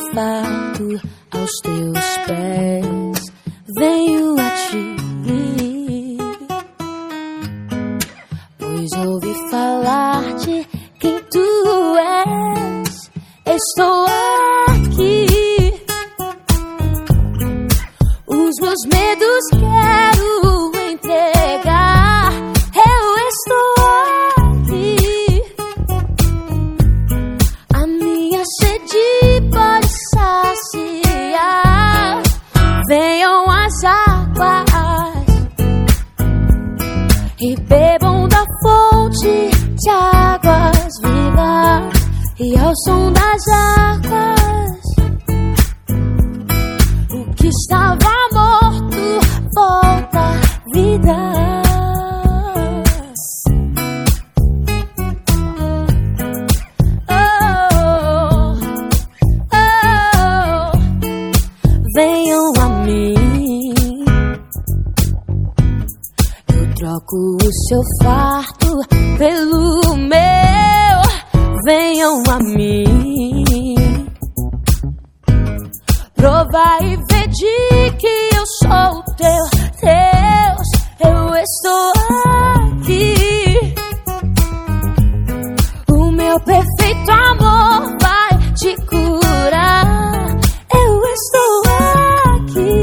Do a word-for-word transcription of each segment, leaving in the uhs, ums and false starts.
fato aos teus pés venho a ti, pois ouvi falar de quem tu és. Estou aqui, os meus medos quero entregar. Eu estou aqui, a minha sede pode saciar. Venham as águas e bebam da fonte de águas vivas, e ao som das águas o que estava morto volta à vida. Oh, oh, venham a mim, eu troco o seu fardo pelo meu. Venham a mim, prova e vede que eu sou teu Deus. Eu estou aqui, o meu perfeito amor vai te curar. Eu estou aqui,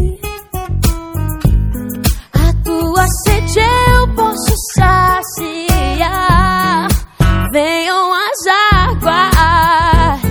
a tua sede eu posso saciar. Venham as águas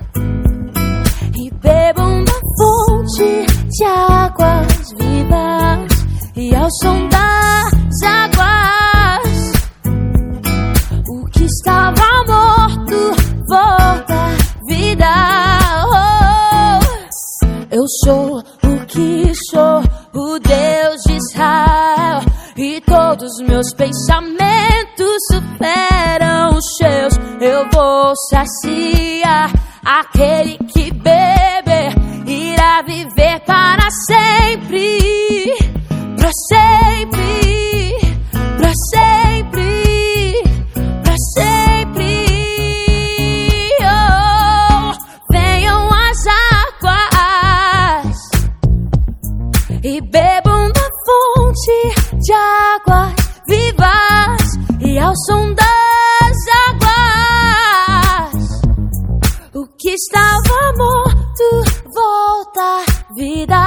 e bebam da fonte de águas vivas, e ao som das águas o que estava morto volta à vida. Oh, eu sou o que sou, o Deus de Israel, e todos meus pensamentos superam os seus. Eu vou saciar aquele que beber, irá viver para sempre, para sempre, para sempre, para sempre. Oh, venham as águas e bebam da fonte de águas vivas, e ao som das águas o que estava morto volta à vida.